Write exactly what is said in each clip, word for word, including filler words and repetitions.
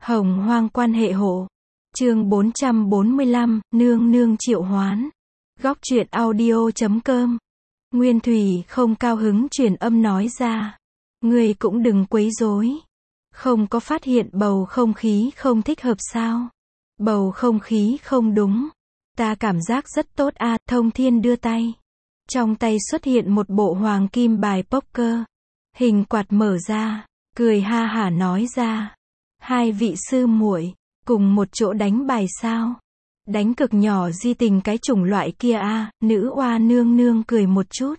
Hồng Hoang quan hệ hộ. Chương bốn trăm bốn mươi lăm, nương nương triệu hoán. Góc truyện audio chấm com. Nguyên Thủy không cao hứng truyền âm nói ra. Ngươi cũng đừng quấy rối. Không có phát hiện bầu không khí không thích hợp sao? Bầu không khí không đúng. Ta cảm giác rất tốt a. Thông Thiên đưa tay. Trong tay xuất hiện một bộ hoàng kim bài poker. Hình quạt mở ra, cười ha hả nói ra. Hai vị sư muội cùng một chỗ đánh bài sao? Đánh cực nhỏ di tình cái chủng loại kia a. Nữ oa nương nương cười một chút.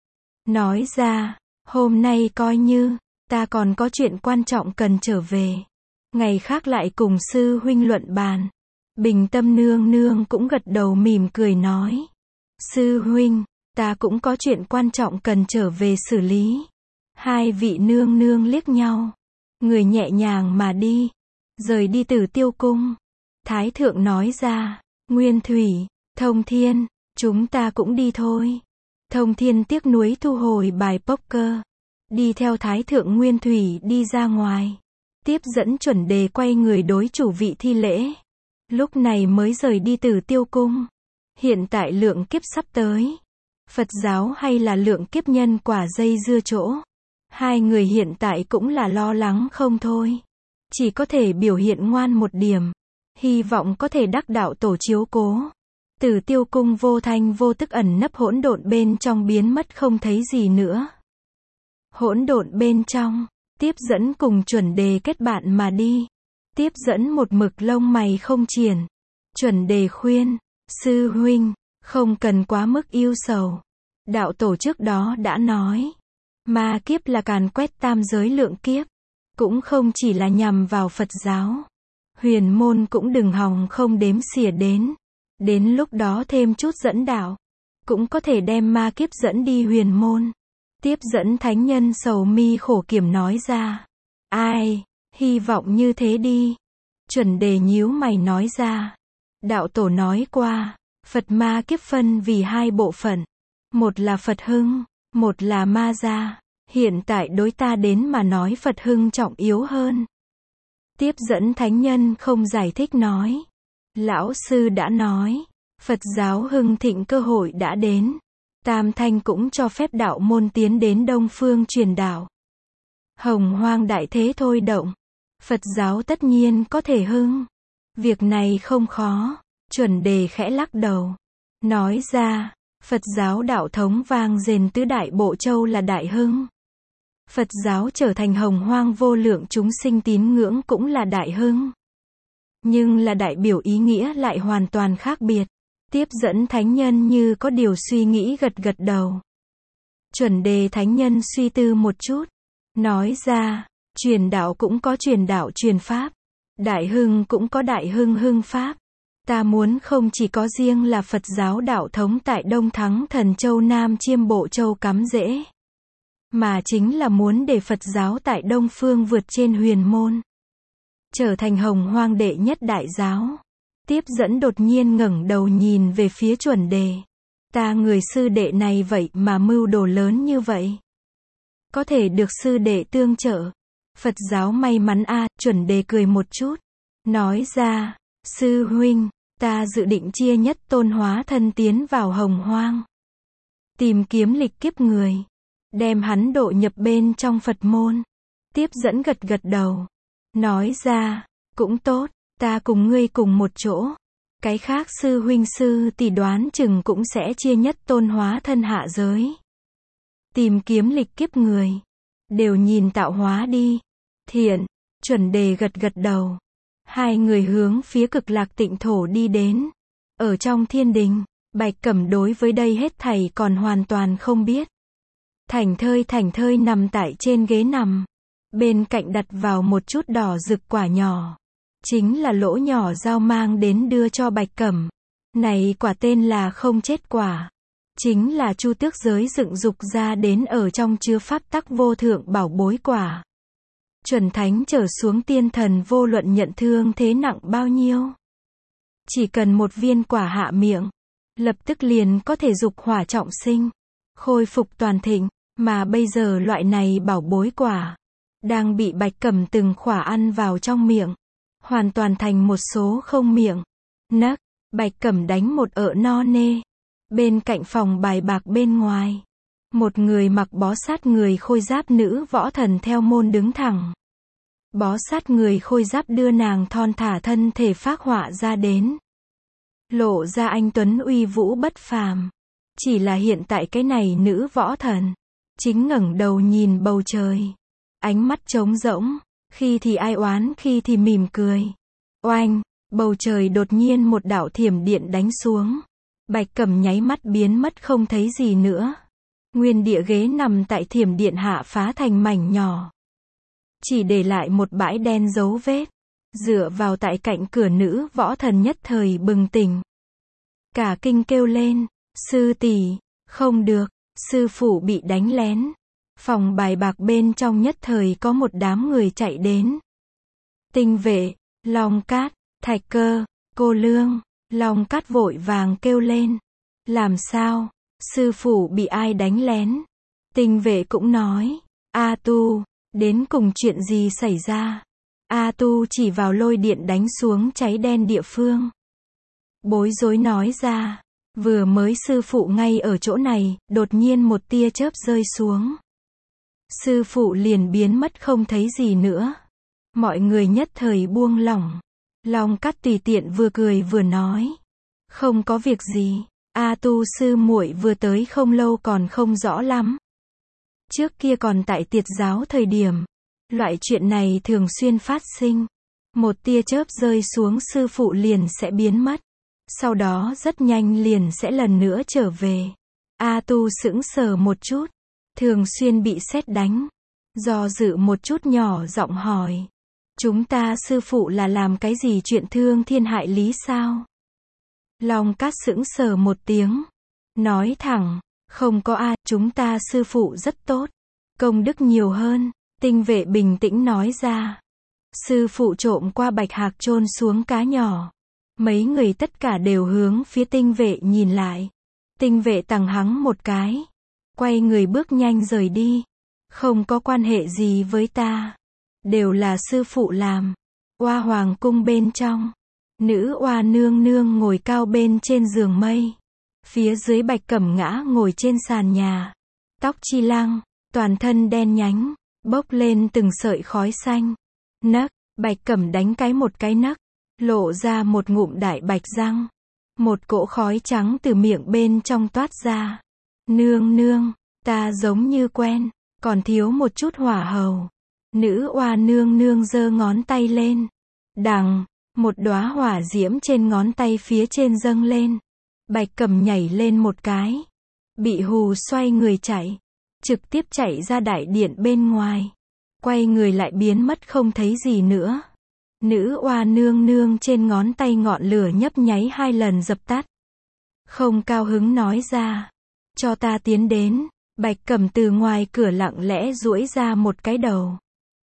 Nói ra, hôm nay coi như, ta còn có chuyện quan trọng cần trở về. Ngày khác lại cùng sư huynh luận bàn. Bình Tâm nương nương cũng gật đầu mỉm cười nói. Sư huynh, ta cũng có chuyện quan trọng cần trở về xử lý. Hai vị nương nương liếc nhau. Người nhẹ nhàng mà đi. Rời đi Tử Tiêu cung. Thái thượng nói ra. Nguyên Thủy, Thông Thiên, chúng ta cũng đi thôi. Thông Thiên tiếc nuối thu hồi bài poker. Đi theo Thái thượng Nguyên Thủy đi ra ngoài. Tiếp dẫn chuẩn đề quay người đối chủ vị thi lễ. Lúc này mới rời đi Tử Tiêu cung. Hiện tại lượng kiếp sắp tới. Phật giáo hay là lượng kiếp nhân quả dây dưa chỗ. Hai người hiện tại cũng là lo lắng không thôi. Chỉ có thể biểu hiện ngoan một điểm. Hy vọng có thể đắc đạo tổ chiếu cố. Tử Tiêu cung vô thanh vô tức ẩn nấp hỗn độn bên trong biến mất không thấy gì nữa. Hỗn độn bên trong, tiếp dẫn cùng chuẩn đề kết bạn mà đi. Tiếp dẫn một mực lông mày không triển. Chuẩn đề khuyên, sư huynh, không cần quá mức yêu sầu. Đạo tổ trước đó đã nói. Ma kiếp là càn quét tam giới lượng kiếp. Cũng không chỉ là nhằm vào Phật giáo. Huyền môn cũng đừng hòng không đếm xỉa đến. Đến lúc đó thêm chút dẫn đạo. Cũng có thể đem ma kiếp dẫn đi huyền môn. Tiếp dẫn thánh nhân sầu mi khổ kiểm nói ra. Ai, hy vọng như thế đi. Chuẩn đề nhíu mày nói ra. Đạo tổ nói qua. Phật ma kiếp phân vì hai bộ phận. Một là Phật hưng, một là ma gia. Hiện tại đối ta đến mà nói Phật hưng trọng yếu hơn. Tiếp dẫn thánh nhân không giải thích nói. Lão sư đã nói. Phật giáo hưng thịnh cơ hội đã đến. Tam Thanh cũng cho phép đạo môn tiến đến Đông Phương truyền đạo. Hồng Hoang đại thế thôi động. Phật giáo tất nhiên có thể hưng. Việc này không khó. Chuẩn đề khẽ lắc đầu. Nói ra. Phật giáo đạo thống vang dền tứ đại bộ châu là đại hưng. Phật giáo trở thành hồng hoang vô lượng chúng sinh tín ngưỡng cũng là đại hưng. Nhưng là đại biểu ý nghĩa lại hoàn toàn khác biệt. Tiếp dẫn thánh nhân như có điều suy nghĩ gật gật đầu. Chuẩn đề thánh nhân suy tư một chút. Nói ra, truyền đạo cũng có truyền đạo truyền pháp. Đại hưng cũng có đại hưng hưng pháp. Ta muốn không chỉ có riêng là Phật giáo đạo thống tại Đông Thắng Thần Châu Nam Chiêm Bộ Châu cắm rễ. Mà chính là muốn để Phật giáo tại Đông Phương vượt trên huyền môn. Trở thành hồng hoang đệ nhất đại giáo. Tiếp dẫn đột nhiên ngẩng đầu nhìn về phía chuẩn đề. Ta người sư đệ này vậy mà mưu đồ lớn như vậy. Có thể được sư đệ tương trợ. Phật giáo may mắn a. Chuẩn đề cười một chút. Nói ra, sư huynh, ta dự định chia nhất tôn hóa thân tiến vào hồng hoang. Tìm kiếm lịch kiếp người. Đem hắn độ nhập bên trong Phật môn. Tiếp dẫn gật gật đầu. Nói ra, cũng tốt, ta cùng ngươi cùng một chỗ. Cái khác sư huynh sư tỷ đoán chừng cũng sẽ chia nhất tôn hóa thân hạ giới. Tìm kiếm lịch kiếp người. Đều nhìn tạo hóa đi. Thiện, chuẩn đề gật gật đầu. Hai người hướng phía Cực Lạc Tịnh thổ đi đến. Ở trong thiên đình, Bạch Cẩm đối với đây hết thảy còn hoàn toàn không biết. Thảnh thơi thảnh thơi nằm tại trên ghế nằm. Bên cạnh đặt vào một chút đỏ rực quả nhỏ. Chính là lỗ nhỏ dao mang đến đưa cho Bạch Cẩm. Này quả tên là không chết quả. Chính là Chu Tước giới dựng dục ra đến ở trong chứa pháp tắc vô thượng bảo bối quả. Chuẩn thánh trở xuống tiên thần vô luận nhận thương thế nặng bao nhiêu. Chỉ cần một viên quả hạ miệng. Lập tức liền có thể dục hỏa trọng sinh. Khôi phục toàn thịnh. Mà bây giờ loại này bảo bối quả. Đang bị Bạch Cẩm từng khỏa ăn vào trong miệng. hoàn toàn thành một số không miệng. Nấc, Bạch Cẩm đánh một ợ no nê. Bên cạnh phòng bài bạc bên ngoài, một người mặc bó sát người khôi giáp nữ võ thần theo môn đứng thẳng. Bó sát người khôi giáp đưa nàng thon thả thân thể phác họa ra đến, lộ ra anh tuấn uy vũ bất phàm. Chỉ là hiện tại cái này nữ võ thần chính ngẩng đầu nhìn bầu trời, ánh mắt trống rỗng, khi thì ai oán khi thì mỉm cười. Oanh, bầu trời đột nhiên một đạo thiểm điện đánh xuống. Bạch Cẩm nháy mắt biến mất không thấy gì nữa. Nguyên địa ghế nằm tại thiểm điện hạ phá thành mảnh nhỏ, chỉ để lại một bãi đen dấu vết. Dựa vào tại cạnh cửa, nữ võ thần nhất thời bừng tỉnh, cả kinh kêu lên, sư tỷ, không được, sư phụ bị đánh lén. Phòng bài bạc bên trong nhất thời có một đám người chạy đến. Tinh vệ, Long Cát, Thạch Cơ, cô Lương. Long Cát vội vàng kêu lên, làm sao, sư phụ bị ai đánh lén? Tinh vệ cũng nói, A Tu, đến cùng chuyện gì xảy ra? A Tu chỉ vào lôi điện đánh xuống cháy đen địa phương. Bối rối nói ra, vừa mới sư phụ ngay ở chỗ này, đột nhiên một tia chớp rơi xuống. Sư phụ liền biến mất không thấy gì nữa. Mọi người nhất thời buông lỏng. Long Cát tùy tiện vừa cười vừa nói, không có việc gì, A Tu sư muội vừa tới không lâu còn không rõ lắm. Trước kia còn tại tiệt giáo thời điểm, loại chuyện này thường xuyên phát sinh. Một tia chớp rơi xuống sư phụ liền sẽ biến mất, sau đó rất nhanh liền sẽ lần nữa trở về. A Tu sững sờ một chút, thường xuyên bị sét đánh, do dự một chút nhỏ giọng hỏi, chúng ta sư phụ là làm cái gì chuyện thương thiên hại lý sao? Long Cát sững sờ một tiếng, nói thẳng, không có a, chúng ta sư phụ rất tốt, công đức nhiều hơn. Tinh vệ bình tĩnh nói ra, sư phụ trộm qua bạch hạc chôn xuống cá nhỏ. Mấy người tất cả đều hướng phía tinh vệ nhìn lại. Tinh vệ tằng hắng một cái, quay người bước nhanh rời đi. Không có quan hệ gì với ta, đều là sư phụ làm. Oa hoàng cung bên trong, nữ oa nương nương ngồi cao bên trên giường mây. Phía dưới Bạch Cẩm ngã ngồi trên sàn nhà, tóc chi lăng, toàn thân đen nhánh, bốc lên từng sợi khói xanh. Nấc, Bạch Cẩm đánh cái một cái nấc, lộ ra một ngụm đại bạch răng. Một cỗ khói trắng từ miệng bên trong toát ra. Nương nương, ta giống như quen, còn thiếu một chút hỏa hầu. Nữ oa nương nương giơ ngón tay lên. Đằng, một đóa hỏa diễm trên ngón tay phía trên dâng lên. Bạch Cẩm nhảy lên một cái, bị hù xoay người chạy, trực tiếp chạy ra đại điện bên ngoài. Quay người lại biến mất không thấy gì nữa. Nữ oa nương nương trên ngón tay ngọn lửa nhấp nháy hai lần dập tắt. Không cao hứng nói ra, cho ta tiến đến. Bạch Cẩm từ ngoài cửa lặng lẽ duỗi ra một cái đầu,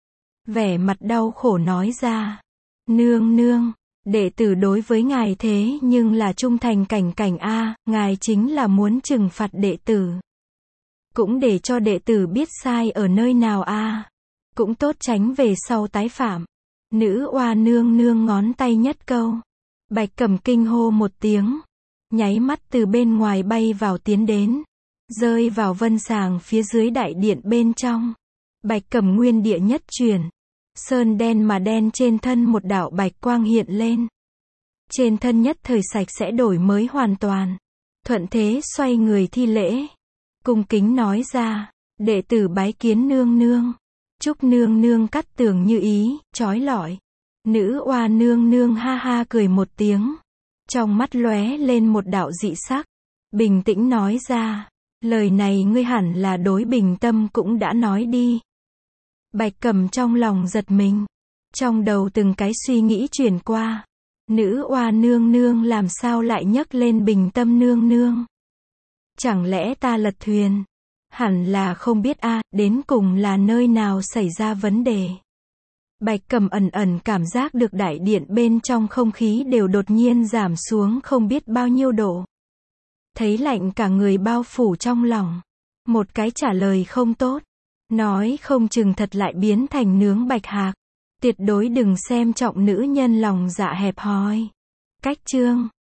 vẻ mặt đau khổ nói ra, nương nương, đệ tử đối với ngài thế nhưng là trung thành cảnh cảnh a, ngài chính là muốn trừng phạt đệ tử, cũng để cho đệ tử biết sai ở nơi nào a, cũng tốt tránh về sau tái phạm. Nữ oa nương nương ngón tay nhất câu, Bạch Cẩm kinh hô một tiếng, nháy mắt từ bên ngoài bay vào tiến đến, rơi vào vân sàng phía dưới đại điện bên trong. Bạch Cẩm nguyên địa nhất chuyển, sơn đen mà đen trên thân một đạo bạch quang hiện lên. Trên thân nhất thời sạch sẽ đổi mới hoàn toàn. Thuận thế xoay người thi lễ, cung kính nói ra, đệ tử bái kiến nương nương. Chúc nương nương cắt tường như ý, chói lọi. Nữ oa nương nương ha ha cười một tiếng, trong mắt lóe lên một đạo dị sắc, bình tĩnh nói ra, lời này ngươi hẳn là đối Bình Tâm cũng đã nói đi. Bạch Cẩm trong lòng giật mình, trong đầu từng cái suy nghĩ chuyển qua, nữ oa nương nương làm sao lại nhấc lên Bình Tâm nương nương? Chẳng lẽ ta lật thuyền? Hẳn là không biết a, đến cùng là nơi nào xảy ra vấn đề. Bạch Cẩm ẩn ẩn cảm giác được đại điện bên trong không khí đều đột nhiên giảm xuống không biết bao nhiêu độ. Thấy lạnh cả người bao phủ trong lòng. Một cái trả lời không tốt, nói không chừng thật lại biến thành nướng bạch hạc. Tuyệt đối đừng xem trọng nữ nhân lòng dạ hẹp hòi. Cách chương